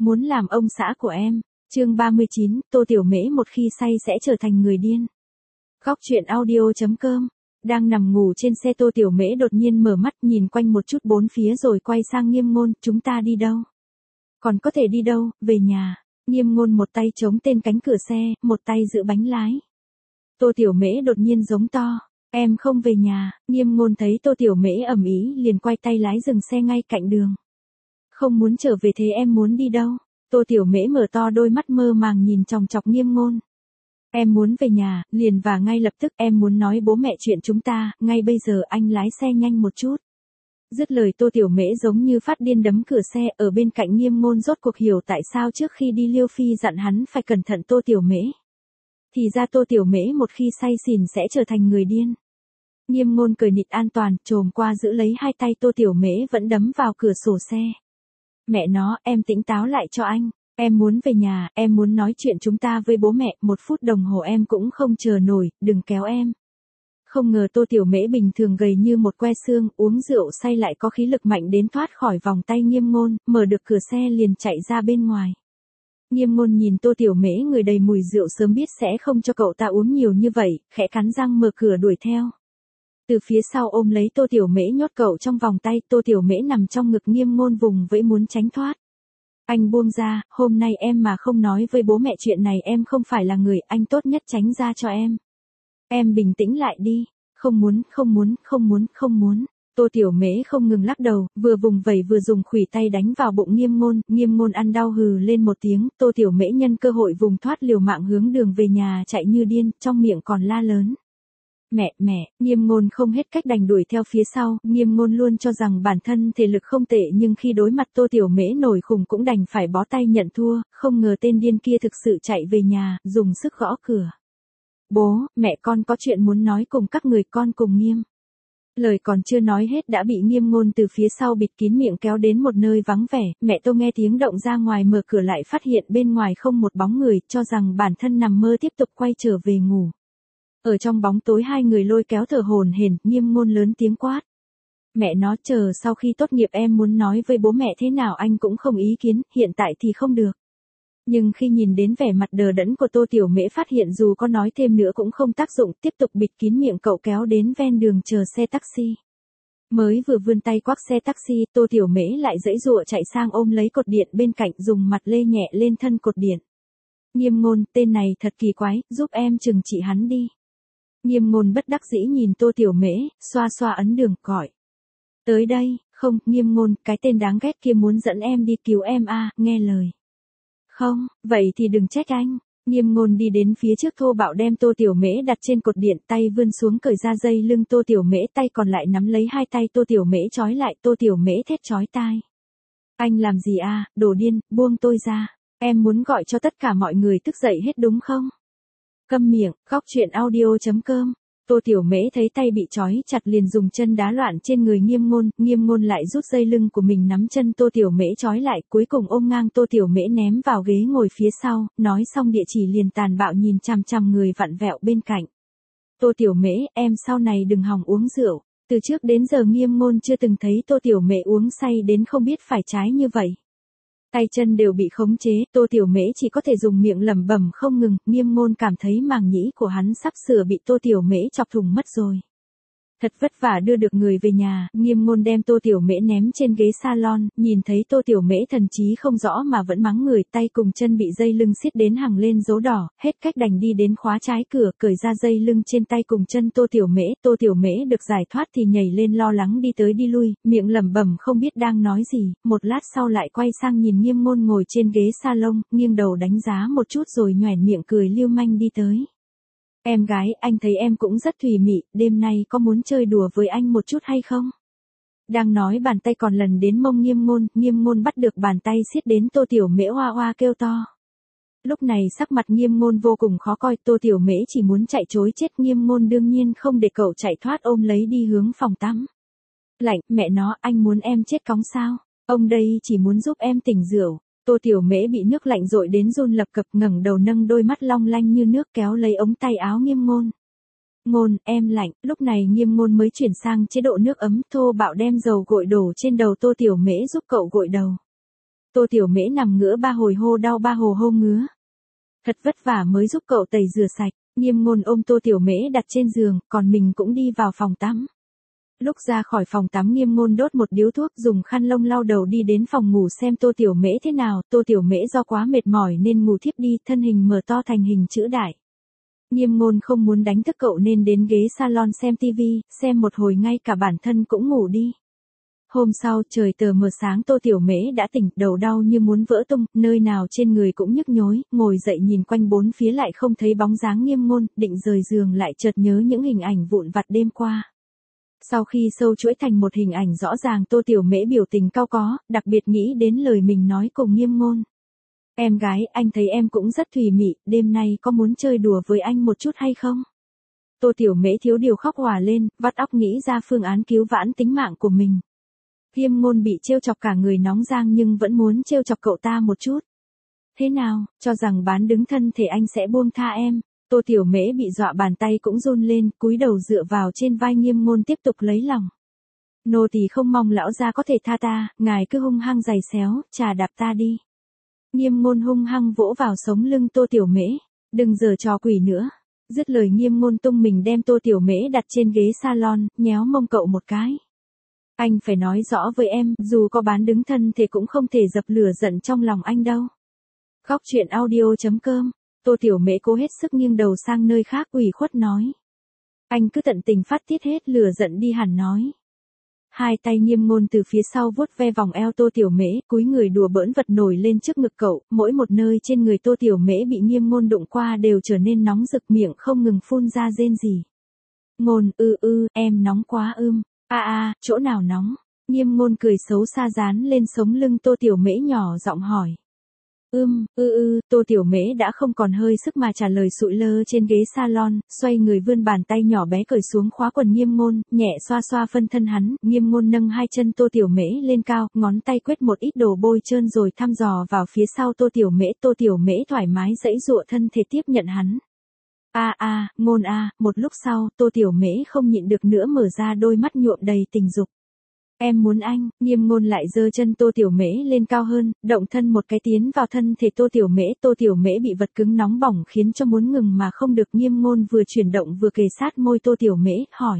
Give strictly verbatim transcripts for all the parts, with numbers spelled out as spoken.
Muốn làm ông xã của em. Chương ba mươi chín, Tô Tiểu Mễ một khi say sẽ trở thành người điên. Góc truyện audio chấm com. Đang nằm ngủ trên xe, Tô Tiểu Mễ đột nhiên mở mắt nhìn quanh một chút bốn phía rồi quay sang Nghiêm Ngôn, chúng ta đi đâu? Còn có thể đi đâu, về nhà. Nghiêm Ngôn một tay chống tên cánh cửa xe, một tay giữ bánh lái. Tô Tiểu Mễ đột nhiên giống to, em không về nhà. Nghiêm Ngôn thấy Tô Tiểu Mễ ầm ĩ liền quay tay lái dừng xe ngay cạnh đường. Không muốn trở về thế em muốn đi đâu? Tô Tiểu Mễ mở to đôi mắt mơ màng nhìn chòng chọc Nghiêm Ngôn. Em muốn về nhà, liền và ngay lập tức, em muốn nói bố mẹ chuyện chúng ta, ngay bây giờ anh lái xe nhanh một chút. Dứt lời Tô Tiểu Mễ giống như phát điên đấm cửa xe, ở bên cạnh Nghiêm Ngôn rốt cuộc hiểu tại sao trước khi đi Liêu Phi dặn hắn phải cẩn thận Tô Tiểu Mễ. Thì ra Tô Tiểu Mễ một khi say xỉn sẽ trở thành người điên. Nghiêm Ngôn cười nịt an toàn, chồm qua giữ lấy hai tay Tô Tiểu Mễ vẫn đấm vào cửa sổ xe. Mẹ nó, em tỉnh táo lại cho anh. Em muốn về nhà, em muốn nói chuyện chúng ta với bố mẹ, một phút đồng hồ em cũng không chờ nổi, đừng kéo em. Không ngờ Tô Tiểu Mễ bình thường gầy như một que xương, uống rượu say lại có khí lực mạnh đến thoát khỏi vòng tay Nghiêm Ngôn, mở được cửa xe liền chạy ra bên ngoài. Nghiêm Ngôn nhìn Tô Tiểu Mễ người đầy mùi rượu sớm biết sẽ không cho cậu ta uống nhiều như vậy, khẽ cắn răng mở cửa đuổi theo. Từ phía sau ôm lấy Tô Tiểu Mễ nhốt cậu trong vòng tay, Tô Tiểu Mễ nằm trong ngực Nghiêm Ngôn vùng vẫy muốn tránh thoát. Anh buông ra, hôm nay em mà không nói với bố mẹ chuyện này em không phải là người, anh tốt nhất tránh ra cho em. Em bình tĩnh lại đi, không muốn, không muốn, không muốn, không muốn. Tô Tiểu Mễ không ngừng lắc đầu, vừa vùng vẩy vừa dùng khuỷu tay đánh vào bụng Nghiêm Ngôn, Nghiêm Ngôn ăn đau hừ lên một tiếng, Tô Tiểu Mễ nhân cơ hội vùng thoát liều mạng hướng đường về nhà chạy như điên, trong miệng còn la lớn. Mẹ, mẹ, Nghiêm Ngôn không hết cách đành đuổi theo phía sau, Nghiêm Ngôn luôn cho rằng bản thân thể lực không tệ nhưng khi đối mặt Tô Tiểu Mễ nổi khùng cũng đành phải bó tay nhận thua, không ngờ tên điên kia thực sự chạy về nhà, dùng sức gõ cửa. Bố, mẹ con có chuyện muốn nói cùng các người, con cùng Nghiêm. Lời còn chưa nói hết đã bị Nghiêm Ngôn từ phía sau bịt kín miệng kéo đến một nơi vắng vẻ, mẹ Tô nghe tiếng động ra ngoài mở cửa lại phát hiện bên ngoài không một bóng người, cho rằng bản thân nằm mơ tiếp tục quay trở về ngủ. Ở trong bóng tối hai người lôi kéo thở hổn hển, Nghiêm Ngôn lớn tiếng quát. Mẹ nó, chờ sau khi tốt nghiệp em muốn nói với bố mẹ thế nào anh cũng không ý kiến, hiện tại thì không được. Nhưng khi nhìn đến vẻ mặt đờ đẫn của Tô Tiểu Mễ phát hiện dù có nói thêm nữa cũng không tác dụng, tiếp tục bịt kín miệng cậu kéo đến ven đường chờ xe taxi. Mới vừa vươn tay quắc xe taxi, Tô Tiểu Mễ lại giãy giụa chạy sang ôm lấy cột điện bên cạnh dùng mặt lê nhẹ lên thân cột điện. Nghiêm Ngôn, tên này thật kỳ quái, giúp em trừng trị hắn đi. Nghiêm Ngôn bất đắc dĩ nhìn Tô Tiểu Mễ, xoa xoa ấn đường, gọi. Tới đây, không, Nghiêm Ngôn, cái tên đáng ghét kia muốn dẫn em đi cứu em à, nghe lời. Không, vậy thì đừng trách anh. Nghiêm Ngôn đi đến phía trước thô bạo đem Tô Tiểu Mễ đặt trên cột điện, tay vươn xuống cởi ra dây lưng Tô Tiểu Mễ, tay còn lại nắm lấy hai tay Tô Tiểu Mễ trói lại, Tô Tiểu Mễ thét chói tai. Anh làm gì à, đồ điên, buông tôi ra. Em muốn gọi cho tất cả mọi người thức dậy hết đúng không? Câm miệng, góc truyện audio chấm com. Tô Tiểu Mễ thấy tay bị trói chặt liền dùng chân đá loạn trên người Nghiêm Ngôn, Nghiêm Ngôn lại rút dây lưng của mình nắm chân Tô Tiểu Mễ trói lại, cuối cùng ôm ngang Tô Tiểu Mễ ném vào ghế ngồi phía sau, nói xong địa chỉ liền tàn bạo nhìn chằm chằm người vặn vẹo bên cạnh. Tô Tiểu Mễ, em sau này đừng hòng uống rượu. Từ trước đến giờ Nghiêm Ngôn chưa từng thấy Tô Tiểu Mễ uống say đến không biết phải trái như vậy. Tay chân đều bị khống chế, Tô Tiểu Mễ chỉ có thể dùng miệng lẩm bẩm không ngừng, Nghiêm Ngôn cảm thấy màng nhĩ của hắn sắp sửa bị Tô Tiểu Mễ chọc thủng mất rồi. Thật vất vả đưa được người về nhà, Nghiêm Ngôn đem Tô Tiểu Mễ ném trên ghế salon, nhìn thấy Tô Tiểu Mễ thần trí không rõ mà vẫn mắng người, tay cùng chân bị dây lưng siết đến hằng lên dấu đỏ, hết cách đành đi đến khóa trái cửa, cởi ra dây lưng trên tay cùng chân Tô Tiểu Mễ, Tô Tiểu Mễ được giải thoát thì nhảy lên lo lắng đi tới đi lui, miệng lẩm bẩm không biết đang nói gì, một lát sau lại quay sang nhìn Nghiêm Ngôn ngồi trên ghế salon, nghiêng đầu đánh giá một chút rồi nhoẻn miệng cười lưu manh đi tới. Em gái, anh thấy em cũng rất thùy mị, đêm nay có muốn chơi đùa với anh một chút hay không? Đang nói bàn tay còn lần đến mông Nghiêm Ngôn, Nghiêm Ngôn bắt được bàn tay siết đến Tô Tiểu Mễ hoa hoa kêu to. Lúc này sắc mặt Nghiêm Ngôn vô cùng khó coi, Tô Tiểu Mễ chỉ muốn chạy trối chết, Nghiêm Ngôn đương nhiên không để cậu chạy thoát ôm lấy đi hướng phòng tắm. Lạnh, mẹ nó, anh muốn em chết cóng sao? Ông đây chỉ muốn giúp em tỉnh rượu. Tô Tiểu Mễ bị nước lạnh dội đến run lập cập ngẩng đầu nâng đôi mắt long lanh như nước kéo lấy ống tay áo Nghiêm Ngôn. Ngôn, em lạnh, lúc này Nghiêm Ngôn mới chuyển sang chế độ nước ấm, thô bạo đem dầu gội đổ trên đầu Tô Tiểu Mễ giúp cậu gội đầu. Tô Tiểu Mễ nằm ngửa ba hồi hô đau ba hồ hô ngứa. Thật vất vả mới giúp cậu tẩy rửa sạch, Nghiêm Ngôn ôm Tô Tiểu Mễ đặt trên giường, còn mình cũng đi vào phòng tắm. Lúc ra khỏi phòng tắm Nghiêm Ngôn đốt một điếu thuốc dùng khăn lông lau đầu đi đến phòng ngủ xem Tô Tiểu Mễ thế nào. Tô Tiểu Mễ do quá mệt mỏi nên ngủ thiếp đi, thân hình mở to thành hình chữ đại. Nghiêm Ngôn không muốn đánh thức cậu nên đến ghế salon xem tivi, xem một hồi ngay cả bản thân cũng ngủ đi. Hôm sau trời tờ mờ sáng Tô Tiểu Mễ đã tỉnh, đầu đau như muốn vỡ tung, nơi nào trên người cũng nhức nhối, ngồi dậy nhìn quanh bốn phía lại không thấy bóng dáng Nghiêm Ngôn, định rời giường lại chợt nhớ những hình ảnh vụn vặt đêm qua. Sau khi sâu chuỗi thành một hình ảnh rõ ràng Tô Tiểu Mễ biểu tình cau có, đặc biệt nghĩ đến lời mình nói cùng Nghiêm Ngôn. Em gái, anh thấy em cũng rất thùy mị, đêm nay có muốn chơi đùa với anh một chút hay không? Tô Tiểu Mễ thiếu điều khóc òa lên, vắt óc nghĩ ra phương án cứu vãn tính mạng của mình. Nghiêm Ngôn bị trêu chọc cả người nóng rang nhưng vẫn muốn trêu chọc cậu ta một chút. Thế nào, cho rằng bán đứng thân thể anh sẽ buông tha em? Tô Tiểu Mễ bị dọa bàn tay cũng run lên, cúi đầu dựa vào trên vai Nghiêm Ngôn tiếp tục lấy lòng. Nô tỳ không mong lão gia có thể tha ta, ngài cứ hung hăng giày xéo, chà đạp ta đi. Nghiêm Ngôn hung hăng vỗ vào sống lưng Tô Tiểu Mễ, đừng giở trò quỷ nữa. Dứt lời Nghiêm Ngôn tung mình đem Tô Tiểu Mễ đặt trên ghế salon, nhéo mông cậu một cái. Anh phải nói rõ với em, dù có bán đứng thân thể cũng không thể dập lửa giận trong lòng anh đâu. Góc truyện audio chấm com. Tô Tiểu Mễ cố hết sức nghiêng đầu sang nơi khác ủy khuất nói. Anh cứ tận tình phát tiết hết lửa giận đi hẳn nói. Hai tay Nghiêm Ngôn từ phía sau vuốt ve vòng eo Tô Tiểu Mễ, cúi người đùa bỡn vật nổi lên trước ngực cậu, mỗi một nơi trên người Tô Tiểu Mễ bị Nghiêm Ngôn đụng qua đều trở nên nóng rực, miệng không ngừng phun ra rên rỉ. Ngôn, ư ư, em nóng quá ưm, a a, chỗ nào nóng? Nghiêm Ngôn cười xấu xa dán lên sống lưng Tô Tiểu Mễ nhỏ giọng hỏi. Ưm, ư ư, Tô Tiểu Mễ đã không còn hơi sức mà trả lời sụi lơ trên ghế salon, xoay người vươn bàn tay nhỏ bé cởi xuống khóa quần Nghiêm Ngôn, nhẹ xoa xoa phân thân hắn, Nghiêm Ngôn nâng hai chân Tô Tiểu Mễ lên cao, ngón tay quét một ít đồ bôi trơn rồi thăm dò vào phía sau Tô Tiểu Mễ, Tô Tiểu Mễ thoải mái giãy giụa thân thể tiếp nhận hắn. A a, Ngôn a, một lúc sau, Tô Tiểu Mễ không nhịn được nữa mở ra đôi mắt nhuộm đầy tình dục. Em muốn anh, Nghiêm Ngôn lại giơ chân Tô Tiểu Mễ lên cao hơn, động thân một cái tiến vào thân thể Tô Tiểu Mễ. Tô Tiểu Mễ bị vật cứng nóng bỏng khiến cho muốn ngừng mà không được. Nghiêm Ngôn vừa chuyển động vừa kề sát môi Tô Tiểu Mễ, hỏi.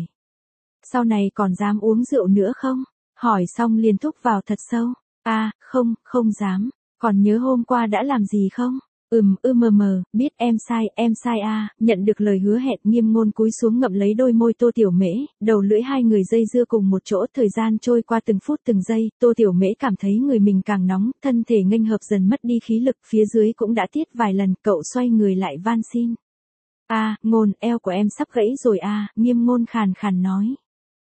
Sau này còn dám uống rượu nữa không? Hỏi xong liền thúc vào thật sâu. A, à, không, không dám. Còn nhớ hôm qua đã làm gì không? Ừm, ư mờ mờ, biết em sai, em sai a. À. Nhận được lời hứa hẹn Nghiêm Ngôn cúi xuống ngậm lấy đôi môi Tô Tiểu Mễ, đầu lưỡi hai người dây dưa cùng một chỗ, thời gian trôi qua từng phút từng giây, Tô Tiểu Mễ cảm thấy người mình càng nóng, thân thể nghênh hợp dần mất đi khí lực, phía dưới cũng đã tiết vài lần, cậu xoay người lại van xin. A, à, Ngôn, eo của em sắp gãy rồi a, à, Nghiêm Ngôn khàn khàn nói.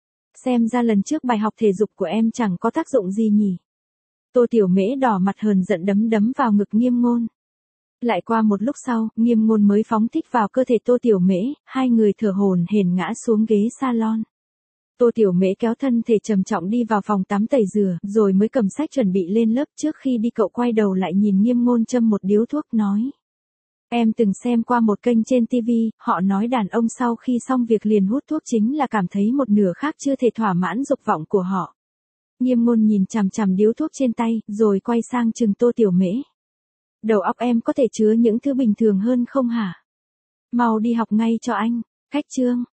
Xem ra lần trước bài học thể dục của em chẳng có tác dụng gì nhỉ. Tô Tiểu Mễ đỏ mặt hờn giận đấm đấm vào ngực Nghiêm Ngôn. Lại qua một lúc sau, Nghiêm Ngôn mới phóng thích vào cơ thể Tô Tiểu Mễ, hai người thở hổn hển ngã xuống ghế salon. Tô Tiểu Mễ kéo thân thể trầm trọng đi vào phòng tắm tẩy rửa, rồi mới cầm sách chuẩn bị lên lớp. Trước khi đi cậu quay đầu lại nhìn Nghiêm Ngôn châm một điếu thuốc nói. Em từng xem qua một kênh trên tivi, họ nói đàn ông sau khi xong việc liền hút thuốc chính là cảm thấy một nửa khác chưa thể thỏa mãn dục vọng của họ. Nghiêm Ngôn nhìn chằm chằm điếu thuốc trên tay, rồi quay sang chừng Tô Tiểu Mễ. Đầu óc em có thể chứa những thứ bình thường hơn không hả? Mau đi học ngay cho anh. Khách chương.